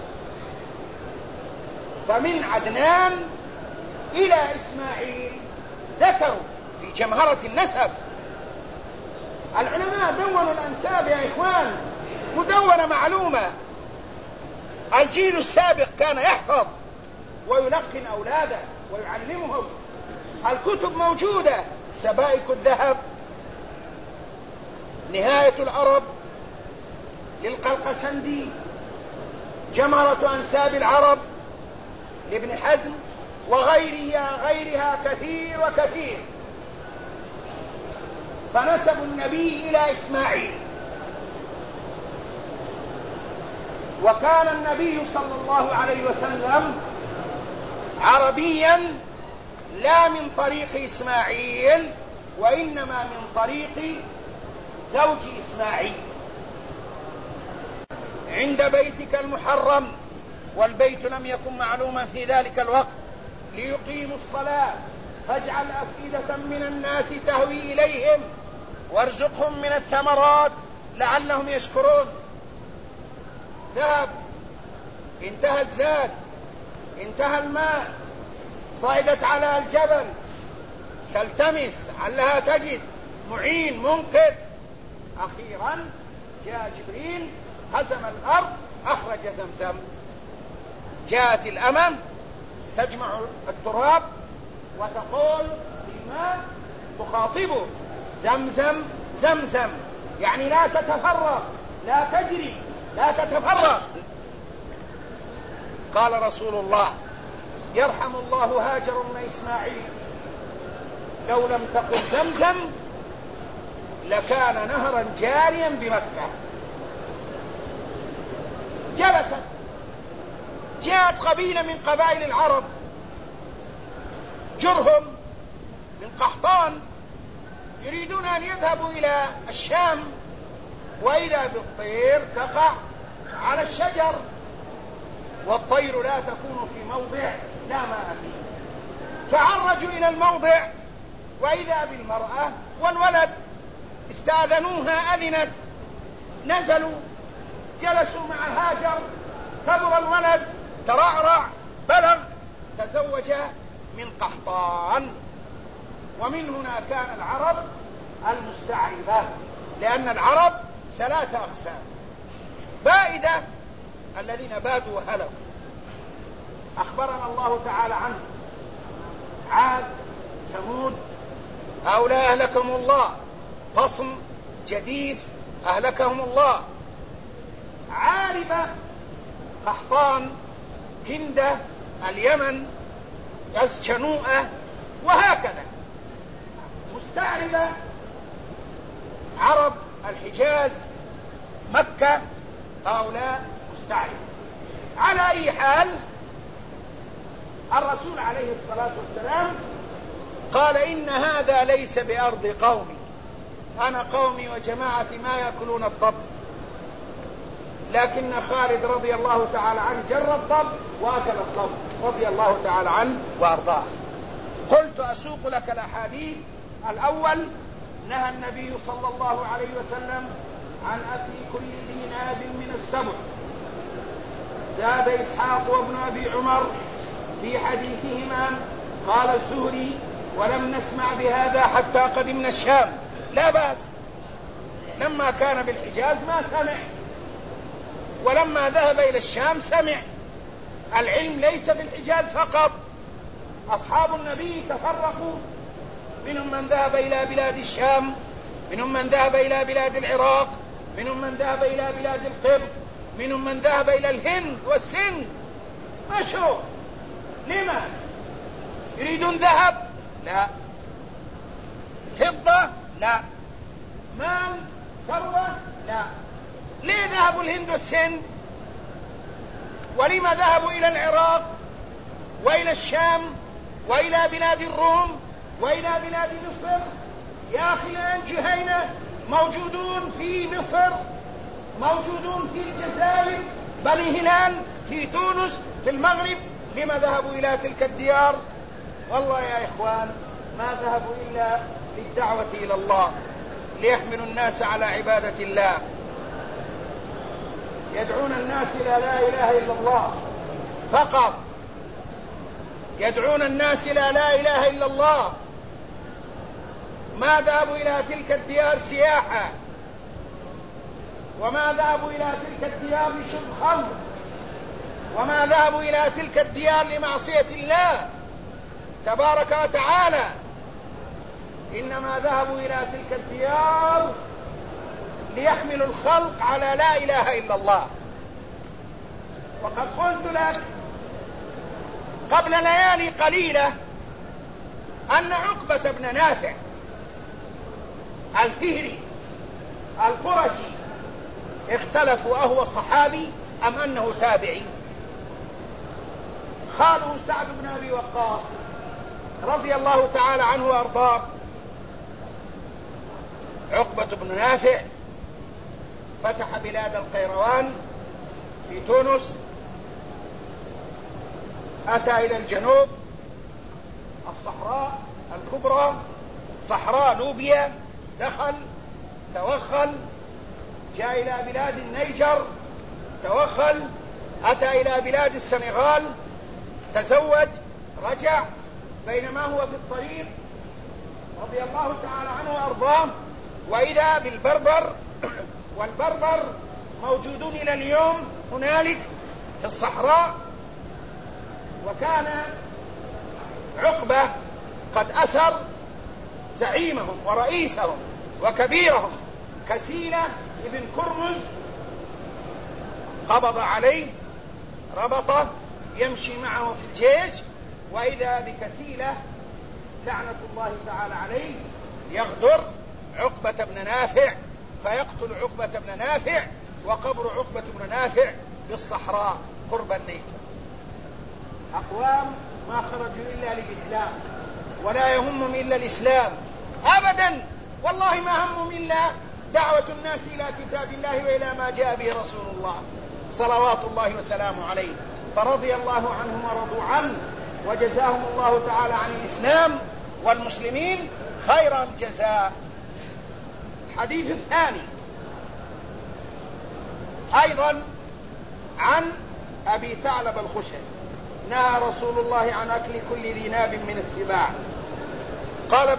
فمن عدنان إلى إسماعيل ذكروا في جمهرة النسب. العلماء دونوا الأنساب يا إخوان، مدونة معلومة. الجيل السابق كان يحفظ ويلقن أولاده ويعلمهم، الكتب موجودة، سبائك الذهب، نهاية العرب للقلقسندي، جمرة أنساب العرب لابن حزم، وغيرها كثير وكثير. فنسب النبي إلى إسماعيل. وكان النبي صلى الله عليه وسلم عربيا لا من طريق إسماعيل، وإنما من طريق زوج إسماعيل عند بيتك المحرم، والبيت لم يكن معلوما في ذلك الوقت، ليقيموا الصلاة فاجعل أفئدة من الناس تهوي إليهم وارزقهم من الثمرات لعلهم يشكرون. ذهب، انتهى الزاد، انتهى الماء، صعدت على الجبل تلتمس علها تجد معين منقذ. أخيرا جاء جبريل هزم الأرض أخرج زمزم. جاءت الأمم تجمع التراب وتقول للماء، تخاطبه زمزم زمزم، يعني لا تتفرق، لا تجري، لا تتفرق. قال رسول الله يرحم الله هاجر بن إسماعيل، لو لم تقل زمزم لكان نهرا جاريا بمكة. جلست، جاءت قبيلة من قبائل العرب، جرهم من قحطان، يريدون أن يذهبوا إلى الشام، وإذا بالطير تقع على الشجر، والطير لا تكون في موضع لا ماء فيه. فعرجوا إلى الموضع، وإذا بالمرأة والولد، استأذنوها أذنت، نزلوا جلسوا مع هاجر، كبر الولد، ترعرع، بلغ، تزوج من قحطان. ومن هنا كان العرب المستعربة، لأن العرب 3 أقسام: بائدة الذين بادوا وهلكوا، أخبرنا الله تعالى عنه، عاد، ثمود، هؤلاء أهلكهم الله، فصم، جديس، أهلكهم الله. عاربة قحطان، كندة، اليمن، شنوءة، وهكذا. مستعربة عرب الحجاز، مكة، هؤلاء مستعربة. على أي حال، الرسول عليه الصلاة والسلام قال إن هذا ليس بأرض قومي، أنا قومي وجماعتي ما يأكلون الضب، لكن خالد رضي الله تعالى عنه جر الضب وأكل الضب رضي الله تعالى عنه وأرضاه. قلت أسوق لك الأحاديث. الأول: نهى النبي صلى الله عليه وسلم عن أكل كل ذي ناب من السبع. زاد إسحاق وابن أبي عمر في حديثهما قال الزهري: ولم نسمع بهذا حتى قدمنا الشام. لا بأس، لما كان بالحجاز ما سمع، ولما ذهب إلى الشام سمع. العلم ليس بالحجاز فقط، أصحاب النبي تفرقوا، منهم من ذهب إلى بلاد الشام، منهم من ذهب إلى بلاد العراق، منهم من ذهب إلى بلاد القبط، منهم من ذهب إلى الهند والسند. مشوا. لما؟ يريدون ذهب؟ لا. فضة؟ لا. مال؟ ثروة؟ لا. ليه ذهبوا الهند والسند؟ ولما ذهبوا إلى العراق وإلى الشام وإلى بلاد الروم وإلى بلاد مصر؟ يا أخي الآن جهينة موجودون في مصر، موجودون في الجزائر، بني هلال في تونس، في المغرب. لما ذهبوا إلى تلك الديار؟ والله يا إخوان ما ذهبوا إلا للدعوة إلى الله، ليحملوا الناس على عبادة الله، يدعون الناس إلى لا إله إلا الله فقط، يدعون الناس إلى لا إله إلا الله. ما ذهبوا إلى تلك الديار سياحة، وما ذهبوا إلى تلك الديار لشرب خمر، وما ذهبوا إلى تلك الديار لمعصية الله تبارك وتعالى، إنما ذهبوا إلى تلك الديار ليحملوا الخلق على لا إله إلا الله. وقد قلت لك قبل ليالي قليلة أن عقبة بن نافع الفهري القرشي اختلفوا أهو صحابي أم أنه تابعي. خاله سعد بن أبي وقاص رضي الله تعالى عنه وأرضاه، عقبة بن نافع فتح بلاد القيروان في تونس، أتى إلى الجنوب، الصحراء الكبرى، صحراء نوبيا، دخل توخل، جاء إلى بلاد النيجر توخل، أتى إلى بلاد السنغال، تزوج، رجع. بينما هو في الطريق رضي الله تعالى عنه وأرضاه وإذا بالبربر، والبربر موجودون إلى اليوم هنالك في الصحراء. وكان عقبة قد أسر زعيمهم ورئيسهم وكبيرهم كسيلة ابن كرمز، قبض عليه ربطه يمشي معه في الجيش، وإذا بكسيلة لعنة الله تعالى عليه يغدر عقبة بن نافع فيقتل عقبة بن نافع، وقبر عقبة بن نافع بالصحراء قرب النيجر. أقوام ما خرجوا إلا للإسلام ولا يهمهم إلا الإسلام أبدا، والله ما همهم إلا دعوة الناس إلى كتاب الله وإلى ما جاء به رسول الله صلوات الله وسلامه عليه. فرضي الله عنهم ورضوا عنه، وجزاهم الله تعالى عن الإسلام والمسلمين خير الجزاء. الحديث الثاني أيضا عن أبي ثعلب الخشني: نهى رسول الله عن أكل كل ذي ناب من السباع. قال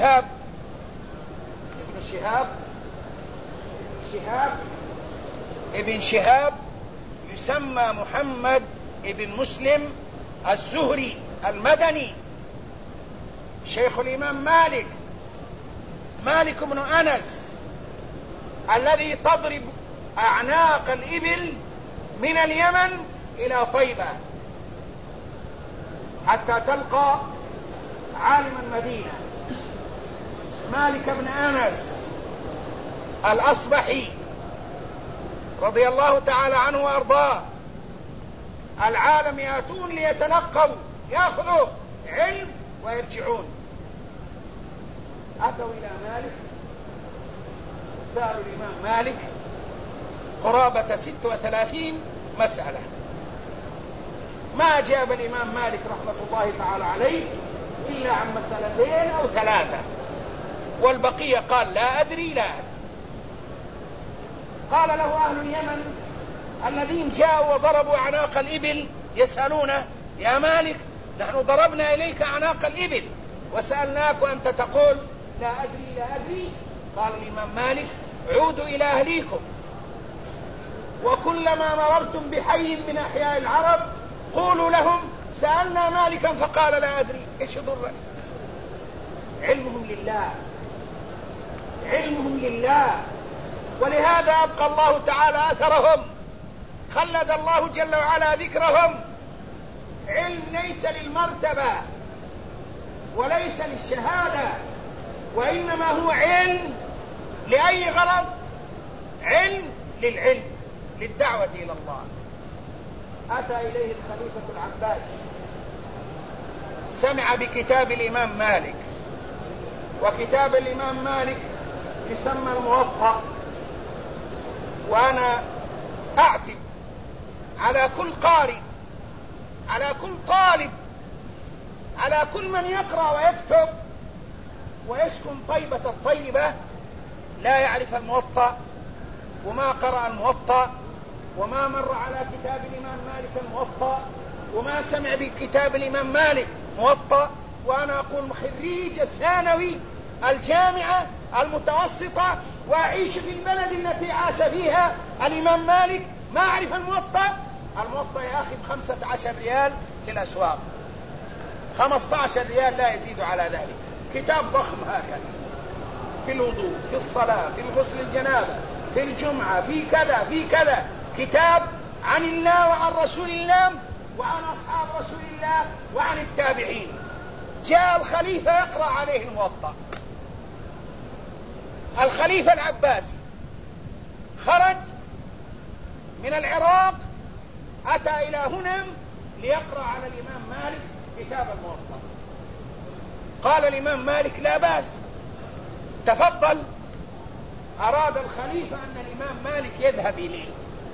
ابن شهاب يسمى محمد ابن مسلم الزهري المدني، شيخ الإمام مالك بن أنس الذي تضرب أعناق الإبل من اليمن إلى طيبة حتى تلقى عالم المدينة. مالك بن أنس الأصبحي رضي الله تعالى عنه وأرضاه. العالم يأتون ليتلقوا، يأخذوا علم ويرجعون. أتوا إلى مالك، سألوا الإمام مالك قرابة 36 مسألة. ما أجاب الإمام مالك رحمة الله تعالى عليه إلا عن مسألتين أو 3، والبقية قال لا أدري لا أدري. قال له أهل اليمن الذين جاءوا وضربوا أعناق الإبل يسألون يا مالك نحن ضربنا إليك أعناق الإبل وسألناك وأنت تقول لا أدري لا أدري. قال الإمام مالك عودوا إلى أهليكم، وكلما مررتم بحي من أحياء العرب قولوا لهم سألنا مالكا فقال لا أدري. إيش يضرني؟ علمهم لله، علمهم لله. ولهذا أبقى الله تعالى أثرهم، خلد الله جل وعلا ذكرهم. علم ليس للمرتبة وليس للشهادة، وإنما هو علم لأي غرض؟ علم للعلم، للدعوة إلى الله. أتى إليه الخليفة العباسي، سمع بكتاب الإمام مالك، وكتاب الإمام مالك يسمى الموطأ. وأنا أعتب على كل قارئ، على كل طالب، على كل من يقرأ ويكتب ويسكن طيبة الطيبة لا يعرف الموطأ، وما قرأ الموطأ، وما مر على كتاب الإمام مالك الموطأ، وما سمع بكتاب الإمام مالك موطأ. وأنا أقول خريج الثانوي الجامعة المتوسطة وأعيش في البلد التي عاش فيها الإمام مالك، ما أعرف الموطأ. الموطأ يا أخي ب15 ريال في الأسواق، 15 ريال لا يزيد على ذلك. كتاب ضخم هكذا، في الوضوء، في الصلاة، في الغسل الجنابة، في الجمعة، في كذا في كذا. كتاب عن الله وعن رسول الله وعن أصحاب رسول الله وعن التابعين. جاء الخليفة يقرأ عليه الموطأ، الخليفة العباسي خرج من العراق أتى إلى هنا ليقرأ على الإمام مالك كتاب الموطأ. قال الإمام مالك لا بأس، تفضل. أراد الخليفة أن الإمام مالك يذهب إليه،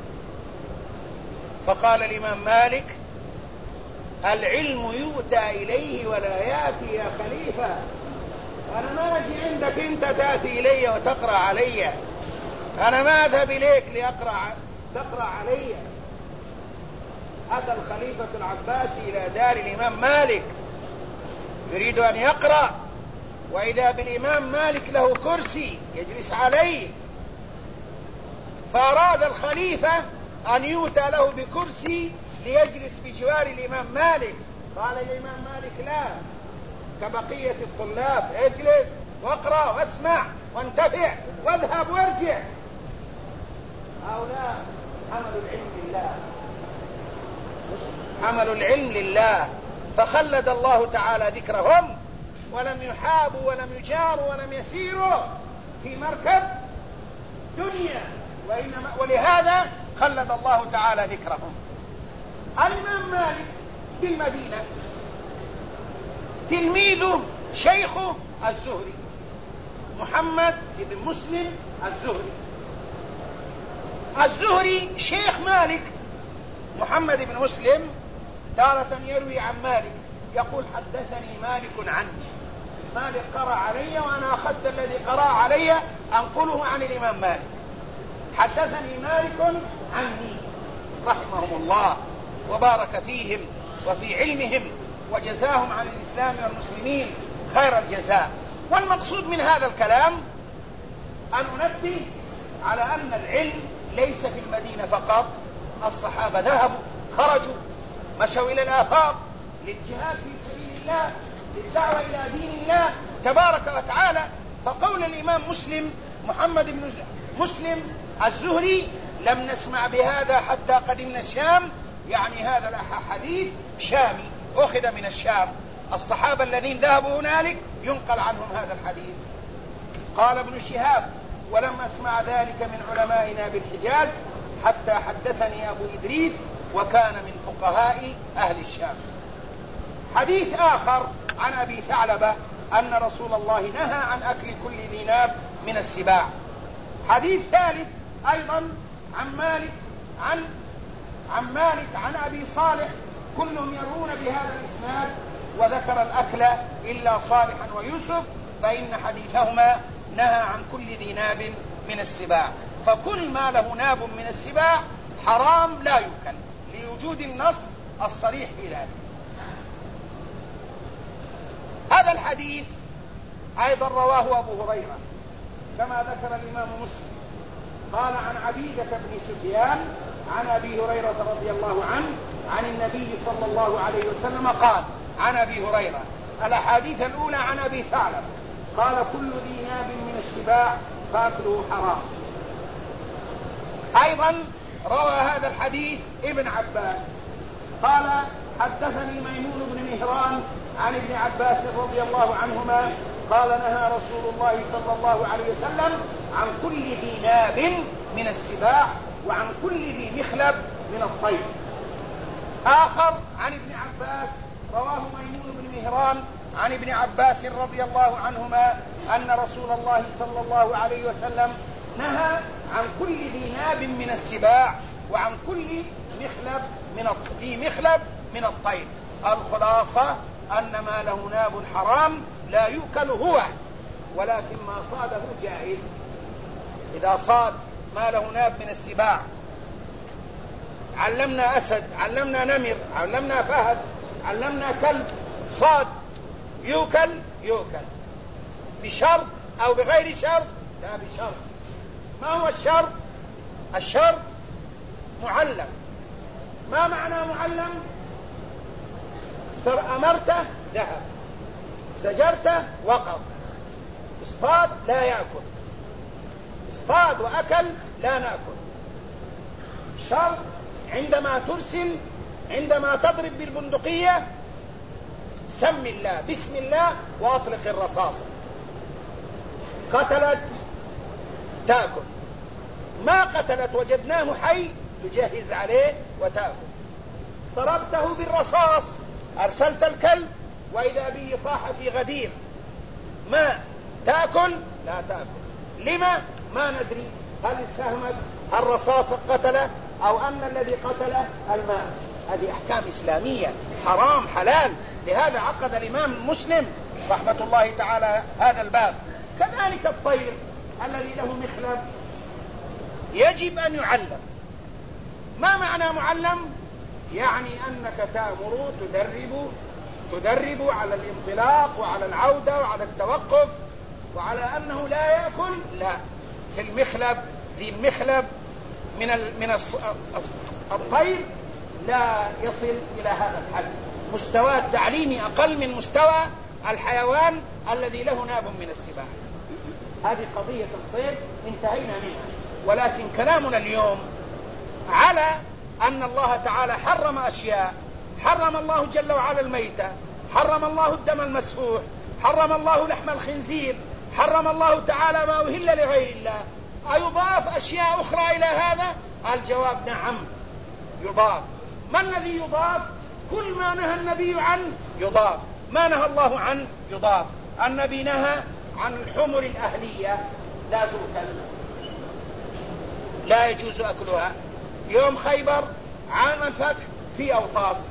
فقال الإمام مالك العلم يؤتى إليه ولا يأتي يا خليفة. أنا ما أجي عندك أنت تأتي إلي وتقرأ علي، أنا ما أذهب إليك تقرأ علي. أتى الخليفة العباسي إلى دار الإمام مالك يريد أن يقرأ، وإذا بالإمام مالك له كرسي يجلس عليه، فأراد الخليفة أن يؤتى له بكرسي ليجلس بجوار الإمام مالك. قال الإمام مالك لا، كبقية الطلاب اجلس واقرأ واسمع وانتفع واذهب وارجع. هؤلاء حملوا العلم لله، حملوا العلم لله، فخلد الله تعالى ذكرهم، ولم يحابوا ولم يجاروا ولم يسيروا في مركب دنيا، ولهذا خلد الله تعالى ذكرهم. الإمام مالك بالمدينة، تلميذه شيخه الزهري محمد بن مسلم الزهري. الزهري شيخ مالك. محمد بن مسلم تارة يروي عن مالك يقول حدثني مالك عني، مالك قرأ علي وأنا أخذت الذي قرأ علي أنقله عن الإمام مالك. حدثني مالك عني، رحمهم الله وبارك فيهم وفي علمهم وجزاهم عن الإسلام والمسلمين خير الجزاء. والمقصود من هذا الكلام أن ننبه على أن العلم ليس في المدينة فقط. الصحابة ذهبوا، خرجوا، مشوا إلى الآفاق للجهاد في سبيل الله، للدعوة إلى دين الله تبارك وتعالى. فقول الإمام مسلم محمد بن مسلم الزهري لم نسمع بهذا حتى قدمنا الشام، يعني هذا الحديث شامي أخذ من الشام. الصحابة الذين ذهبوا هنالك ينقل عنهم هذا الحديث. قال ابن شهاب ولم أسمع ذلك من علمائنا بالحجاز حتى حدثني أبو إدريس وكان من فقهاء أهل الشام. حديث آخر عن أبي ثعلبة أن رسول الله نهى عن أكل كل ذي ناب من السباع. حديث ثالث أيضا عن مالك عن أبي صالح، كلهم يروون بهذا الإسناد، وذكر الأكل إلا صالحا ويوسف، فإن حديثهما نهى عن كل ذي ناب من السباع، فكل ما له ناب من السباع حرام لا يؤكل، لوجود النص الصريح في ذلك. هذا الحديث أيضا رواه أبو هريرة كما ذكر الإمام مسلم، قال عن عبيدة بن سفيان عن أبي هريرة رضي الله عنه عن النبي صلى الله عليه وسلم قال عن أبي هريرة. الأحاديث الأولى عن أبي ثعلب قال كل ذي ناب من السباع فأكله حرام. أيضا روى هذا الحديث ابن عباس قال حدثني ميمون بن مهران عن ابن عباس رضي الله عنهما قال نهى رسول الله صلى الله عليه وسلم عن كل ذي ناب من السباع وعن كل ذي مخلب من الطير. آخر عن ابن عباس رواه ميمون بن مهران عن ابن عباس رضي الله عنهما أن رسول الله صلى الله عليه وسلم نهى عن كل ذي ناب من السباع وعن كل ذي مخلب من الطير. الخلاصة أن ما له ناب حرام لا يؤكل هو، ولكن ما صاده جائز. إذا صاد ما له ناب من السباع، علمنا أسد، علمنا نمر، علمنا فهد، علمنا كلب، صاد يؤكل بشرط أو بغير شرط؟ لا بشرط. ما هو الشرط؟ الشرط معلم. ما معنى معلم؟ أمرته ذهب، زجرته وقف، اصطاد لا يأكل، اصطاد وأكل لا نأكل. شرط عندما ترسل، عندما تضرب بالبندقية سم الله بسم الله وأطلق الرصاصة. قتلت تأكل، ما قتلت وجدناه حي تجهز عليه وتأكل. ضربته بالرصاص، أرسلت الكلب وإذا به طاح في غدير، ما تأكل؟ لا تأكل. لما؟ ما ندري هل ساهمت الرصاص قتله أو أن الذي قتله الماء. هذه أحكام إسلامية، حرام حلال. لهذا عقد الإمام مسلم رحمة الله تعالى هذا الباب. كذلك الطير الذي له مخلب يجب أن يعلم. ما معنى معلم؟ يعني أنك تأمر تدرب على الانطلاق وعلى العودة وعلى التوقف وعلى أنه لا يأكل. لا، في المخلب ذي المخلب من الطير لا يصل إلى هذا الحد، مستوى التعليمي أقل من مستوى الحيوان الذي له ناب من السباع. هذه قضية الصيد انتهينا منها، ولكن كلامنا اليوم على أن الله تعالى حرم أشياء. حرم الله جل وعلا الميتة، حرم الله الدم المسفوح، حرم الله لحم الخنزير، حرم الله تعالى ما أهل لغير الله. أيضاف أشياء أخرى إلى هذا؟ الجواب نعم يضاف. ما الذي يضاف؟ كل ما نهى النبي عنه يضاف، ما نهى الله عنه يضاف. النبي نهى عن الحمر الأهلية لا تؤكل، لا يجوز أكلها. يوم خيبر عام الفتح في أوطاس